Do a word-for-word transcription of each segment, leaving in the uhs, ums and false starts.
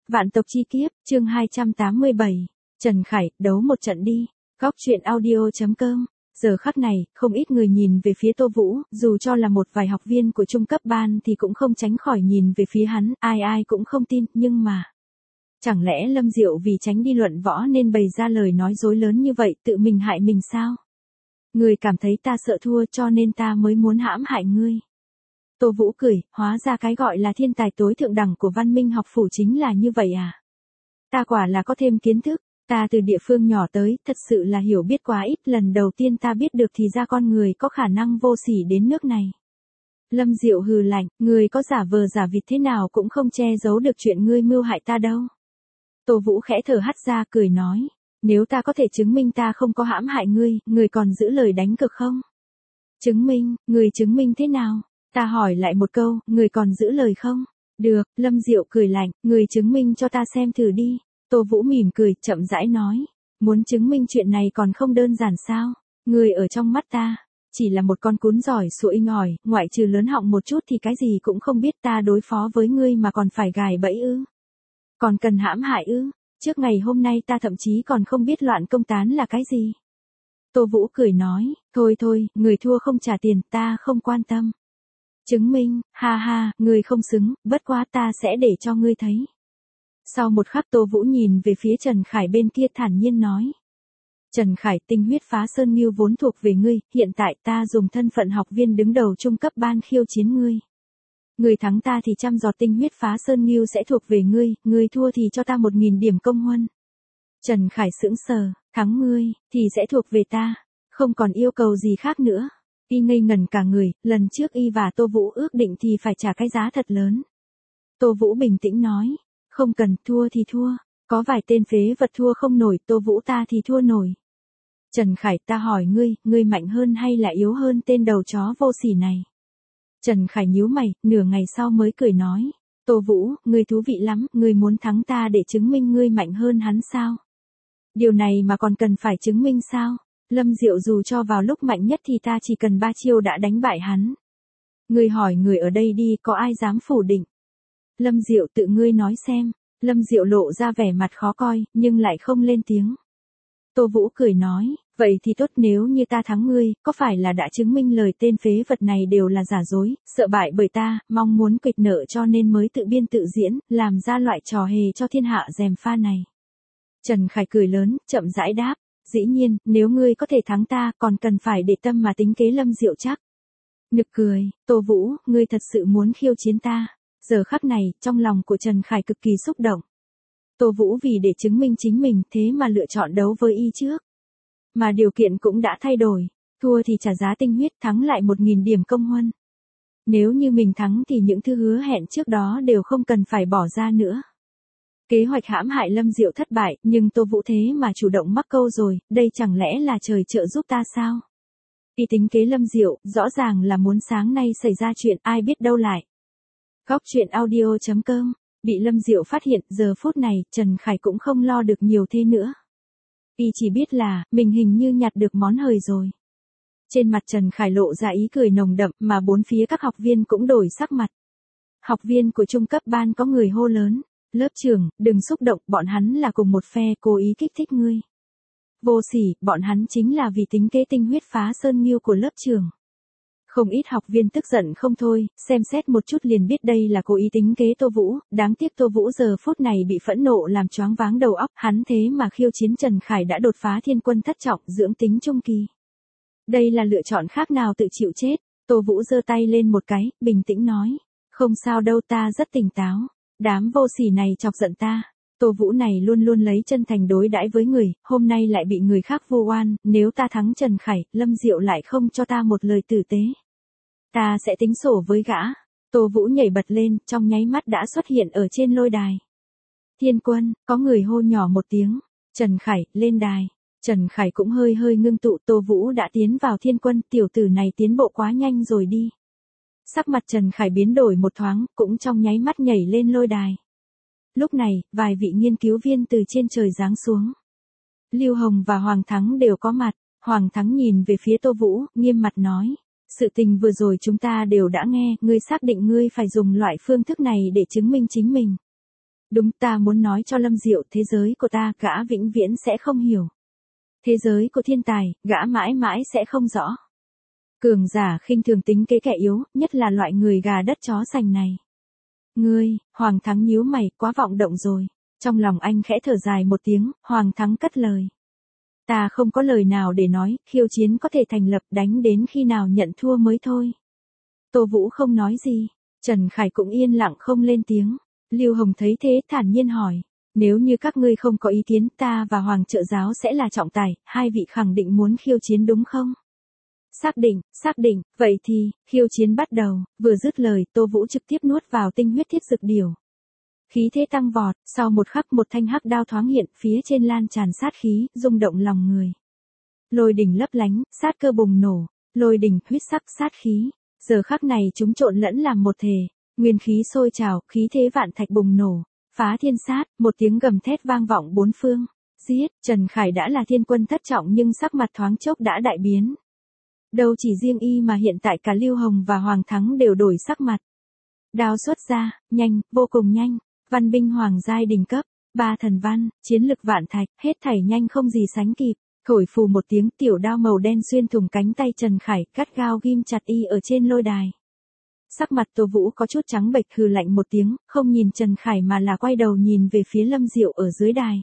Vạn tộc chi kiếp, chương hai trăm tám mươi bảy. Trần Khải, đấu một trận đi. Góc truyện audio chấm com. Giờ khắc này, không ít người nhìn về phía Tô Vũ, dù cho là một vài học viên của trung cấp ban thì cũng không tránh khỏi nhìn về phía hắn, ai ai cũng không tin, nhưng mà... Chẳng lẽ Lâm Diệu vì tránh đi luận võ nên bày ra lời nói dối lớn như vậy, tự mình hại mình sao? Người cảm thấy ta sợ thua cho nên ta mới muốn hãm hại ngươi. Tô Vũ cười, hóa ra cái gọi là thiên tài tối thượng đẳng của Văn Minh học phủ chính là như vậy à? Ta quả là có thêm kiến thức, ta từ địa phương nhỏ tới, thật sự là hiểu biết quá ít, lần đầu tiên ta biết được thì ra con người có khả năng vô sỉ đến nước này. Lâm Diệu hừ lạnh, người có giả vờ giả vịt thế nào cũng không che giấu được chuyện ngươi mưu hại ta đâu. Tô Vũ khẽ thở hắt ra cười nói, nếu ta có thể chứng minh ta không có hãm hại ngươi, người còn giữ lời đánh cược không? Chứng minh, người chứng minh thế nào? Ta hỏi lại một câu, người còn giữ lời không? Được, Lâm Diệu cười lạnh, người chứng minh cho ta xem thử đi. Tô Vũ mỉm cười, chậm rãi nói, muốn chứng minh chuyện này còn không đơn giản sao? Người ở trong mắt ta, chỉ là một con cún giỏi sụi ngòi, ngoại trừ lớn họng một chút thì cái gì cũng không biết, ta đối phó với ngươi mà còn phải gài bẫy ư? Còn cần hãm hại ư? Trước ngày hôm nay ta thậm chí còn không biết loạn công tán là cái gì. Tô Vũ cười nói, thôi thôi, người thua không trả tiền, ta không quan tâm. Chứng minh, ha ha, người không xứng, bất quá ta sẽ để cho ngươi thấy. Sau một khắc Tô Vũ nhìn về phía Trần Khải bên kia thản nhiên nói. Trần Khải, tinh huyết phá sơn nghiêu vốn thuộc về ngươi, hiện tại ta dùng thân phận học viên đứng đầu trung cấp ban khiêu chiến ngươi. Người thắng ta thì trăm giọt tinh huyết phá sơn nghiêu sẽ thuộc về ngươi, người thua thì cho ta một nghìn điểm công huân. Trần Khải sững sờ, thắng ngươi, thì sẽ thuộc về ta, không còn yêu cầu gì khác nữa. Y ngây ngẩn cả người, lần trước Y và Tô Vũ ước định thì phải trả cái giá thật lớn. Tô Vũ bình tĩnh nói, không cần, thua thì thua, có vài tên phế vật thua không nổi, Tô Vũ ta thì thua nổi. Trần Khải, ta hỏi ngươi, ngươi mạnh hơn hay là yếu hơn tên đầu chó vô sỉ này? Trần Khải nhíu mày, nửa ngày sau mới cười nói, Tô Vũ, ngươi thú vị lắm, ngươi muốn thắng ta để chứng minh ngươi mạnh hơn hắn sao? Điều này mà còn cần phải chứng minh sao? Lâm Diệu dù cho vào lúc mạnh nhất thì ta chỉ cần ba chiêu đã đánh bại hắn. Ngươi hỏi người ở đây đi, có ai dám phủ định? Lâm Diệu, tự ngươi nói xem. Lâm Diệu lộ ra vẻ mặt khó coi, nhưng lại không lên tiếng. Tô Vũ cười nói, vậy thì tốt, nếu như ta thắng ngươi, có phải là đã chứng minh lời tên phế vật này đều là giả dối, sợ bại bởi ta, mong muốn quỵt nợ cho nên mới tự biên tự diễn, làm ra loại trò hề cho thiên hạ gièm pha này. Trần Khải cười lớn, chậm rãi đáp, dĩ nhiên, nếu ngươi có thể thắng ta, còn cần phải để tâm mà tính kế Lâm Diệu chắc. Nực cười, Tô Vũ, ngươi thật sự muốn khiêu chiến ta. Giờ khắc này, trong lòng của Trần Khải cực kỳ xúc động. Tô Vũ vì để chứng minh chính mình thế mà lựa chọn đấu với Y trước. Mà điều kiện cũng đã thay đổi, thua thì trả giá tinh huyết, thắng lại một nghìn điểm công huân. Nếu như mình thắng thì những thứ hứa hẹn trước đó đều không cần phải bỏ ra nữa. Kế hoạch hãm hại Lâm Diệu thất bại, nhưng Tô Vũ thế mà chủ động mắc câu rồi, đây chẳng lẽ là trời trợ giúp ta sao? Y tính kế Lâm Diệu, rõ ràng là muốn sáng nay xảy ra chuyện, ai biết đâu lại. Góc truyện audio chấm com, bị Lâm Diệu phát hiện, giờ phút này, Trần Khải cũng không lo được nhiều thế nữa. Y chỉ biết là, mình hình như nhặt được món hời rồi. Trên mặt Trần Khải lộ ra ý cười nồng đậm, mà bốn phía các học viên cũng đổi sắc mặt. Học viên của trung cấp ban có người hô lớn, lớp trưởng, đừng xúc động, bọn hắn là cùng một phe, cố ý kích thích ngươi. Vô sỉ, bọn hắn chính là vì tính kế tinh huyết phá sơn nghiêu của lớp trưởng. Không ít học viên tức giận không thôi, xem xét một chút liền biết đây là cố ý tính kế Tô Vũ, đáng tiếc Tô Vũ giờ phút này bị phẫn nộ làm choáng váng đầu óc, hắn thế mà khiêu chiến Trần Khải đã đột phá thiên quân thất trọng, dưỡng tính trung kỳ. Đây là lựa chọn khác nào tự chịu chết. Tô Vũ giơ tay lên một cái, bình tĩnh nói, không sao đâu, ta rất tỉnh táo, đám vô sỉ này chọc giận ta. Tô Vũ này luôn luôn lấy chân thành đối đãi với người, hôm nay lại bị người khác vu oan, nếu ta thắng Trần Khải, Lâm Diệu lại không cho ta một lời tử tế. Ta sẽ tính sổ với gã. Tô Vũ nhảy bật lên, trong nháy mắt đã xuất hiện ở trên lôi đài. Thiên quân, có người hô nhỏ một tiếng, Trần Khải, lên đài. Trần Khải cũng hơi hơi ngưng tụ, Tô Vũ đã tiến vào thiên quân, tiểu tử này tiến bộ quá nhanh rồi đi. Sắc mặt Trần Khải biến đổi một thoáng, cũng trong nháy mắt nhảy lên lôi đài. Lúc này, vài vị nghiên cứu viên từ trên trời giáng xuống. Lưu Hồng và Hoàng Thắng đều có mặt. Hoàng Thắng nhìn về phía Tô Vũ, nghiêm mặt nói, sự tình vừa rồi chúng ta đều đã nghe, ngươi xác định ngươi phải dùng loại phương thức này để chứng minh chính mình. Đúng, ta muốn nói cho Lâm Diệu thế giới của ta, gã vĩnh viễn sẽ không hiểu. Thế giới của thiên tài, gã mãi mãi sẽ không rõ. Cường giả khinh thường tính kế kẻ yếu, nhất là loại người gà đất chó sành này. Ngươi, Hoàng Thắng nhíu mày, quá vọng động rồi. Trong lòng anh khẽ thở dài một tiếng, Hoàng Thắng cất lời. Ta không có lời nào để nói, khiêu chiến có thể thành lập, đánh đến khi nào nhận thua mới thôi. Tô Vũ không nói gì, Trần Khải cũng yên lặng không lên tiếng. Lưu Hồng thấy thế thản nhiên hỏi, nếu như các ngươi không có ý kiến, ta và Hoàng trợ giáo sẽ là trọng tài, hai vị khẳng định muốn khiêu chiến đúng không? Xác định, xác định, vậy thì, khiêu chiến bắt đầu. Vừa dứt lời, Tô Vũ trực tiếp nuốt vào tinh huyết thiết dược điểu. Khí thế tăng vọt, sau một khắc một thanh hắc đao thoáng hiện, phía trên lan tràn sát khí, rung động lòng người. Lôi đỉnh lấp lánh, sát cơ bùng nổ, lôi đỉnh, huyết sắc, sát khí. Giờ khắc này chúng trộn lẫn làm một thể, nguyên khí sôi trào, khí thế vạn thạch bùng nổ, phá thiên sát, một tiếng gầm thét vang vọng bốn phương. Giết, Trần Khải đã là thiên quân thất trọng nhưng sắc mặt thoáng chốc đã đại biến. Đâu chỉ riêng y mà hiện tại cả Lưu Hồng và Hoàng Thắng đều đổi sắc mặt. Đao xuất ra, nhanh, vô cùng nhanh, văn binh hoàng giai đỉnh cấp, ba thần văn, chiến lực vạn thạch, hết thảy nhanh không gì sánh kịp. Thổi phù một tiếng, tiểu đao màu đen xuyên thủng cánh tay Trần Khải, cắt gao ghim chặt y ở trên lôi đài. Sắc mặt Tô Vũ có chút trắng bệch, hừ lạnh một tiếng, không nhìn Trần Khải mà là quay đầu nhìn về phía Lâm Diệu ở dưới đài.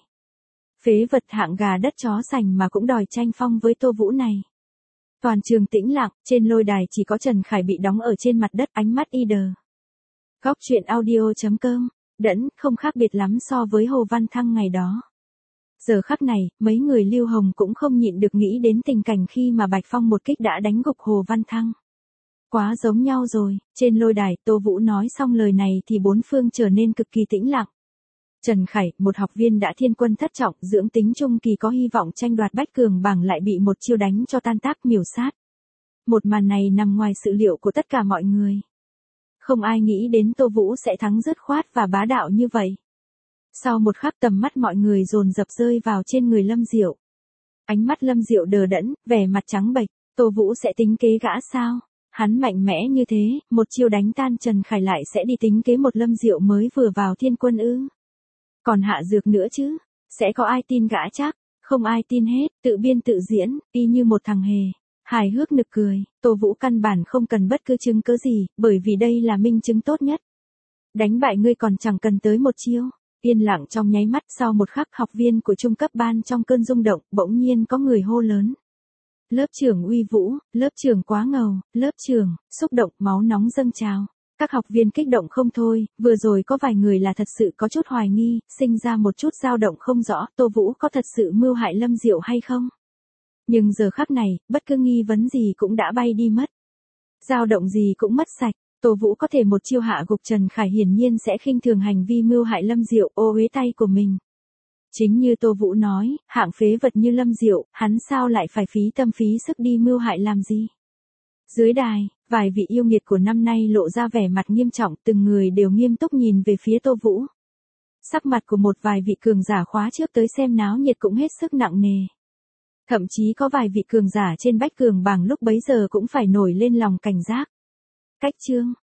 Phế vật hạng gà đất chó sành mà cũng đòi tranh phong với Tô Vũ này. Toàn trường tĩnh lặng, trên lôi đài chỉ có Trần Khải bị đóng ở trên mặt đất, ánh mắt y đờ. Góc truyện audio chấm com, đẫn, không khác biệt lắm so với Hồ Văn Thăng ngày đó. Giờ khắc này, mấy người Lưu Hồng cũng không nhịn được nghĩ đến tình cảnh khi mà Bạch Phong một kích đã đánh gục Hồ Văn Thăng. Quá giống nhau rồi, trên lôi đài, Tô Vũ nói xong lời này thì bốn phương trở nên cực kỳ tĩnh lặng. Trần Khải, một học viên đã thiên quân thất trọng, dưỡng tính trung kỳ có hy vọng tranh đoạt bách cường bảng lại bị một chiêu đánh cho tan tác miểu sát. Một màn này nằm ngoài sự liệu của tất cả mọi người. Không ai nghĩ đến Tô Vũ sẽ thắng dứt khoát và bá đạo như vậy. Sau một khắc tầm mắt mọi người dồn dập rơi vào trên người Lâm Diệu. Ánh mắt Lâm Diệu đờ đẫn, vẻ mặt trắng bệch, Tô Vũ sẽ tính kế gã sao? Hắn mạnh mẽ như thế, một chiêu đánh tan Trần Khải lại sẽ đi tính kế một Lâm Diệu mới vừa vào thiên quân ư? Còn hạ dược nữa chứ? Sẽ có ai tin gã chắc? Không ai tin hết, tự biên tự diễn, y như một thằng hề. Hài hước nực cười, Tô Vũ căn bản không cần bất cứ chứng cớ gì, bởi vì đây là minh chứng tốt nhất. Đánh bại ngươi còn chẳng cần tới một chiêu. Yên lặng trong nháy mắt, sau một khắc học viên của trung cấp ban trong cơn rung động, bỗng nhiên có người hô lớn. Lớp trưởng uy vũ, lớp trưởng quá ngầu, lớp trưởng, xúc động, máu nóng dâng trào. Các học viên kích động không thôi, vừa rồi có vài người là thật sự có chút hoài nghi, sinh ra một chút dao động không rõ, Tô Vũ có thật sự mưu hại Lâm Diệu hay không? Nhưng giờ khắc này, bất cứ nghi vấn gì cũng đã bay đi mất. Dao động gì cũng mất sạch. Tô Vũ có thể một chiêu hạ gục Trần Khải hiển nhiên sẽ khinh thường hành vi mưu hại Lâm Diệu, ô uế tay của mình. Chính như Tô Vũ nói, hạng phế vật như Lâm Diệu, hắn sao lại phải phí tâm phí sức đi mưu hại làm gì? Dưới đài, vài vị yêu nghiệt của năm nay lộ ra vẻ mặt nghiêm trọng, từng người đều nghiêm túc nhìn về phía Tô Vũ. Sắc mặt của một vài vị cường giả khóa trước tới xem náo nhiệt cũng hết sức nặng nề. Thậm chí có vài vị cường giả trên bách cường bảng lúc bấy giờ cũng phải nổi lên lòng cảnh giác. Cách chương,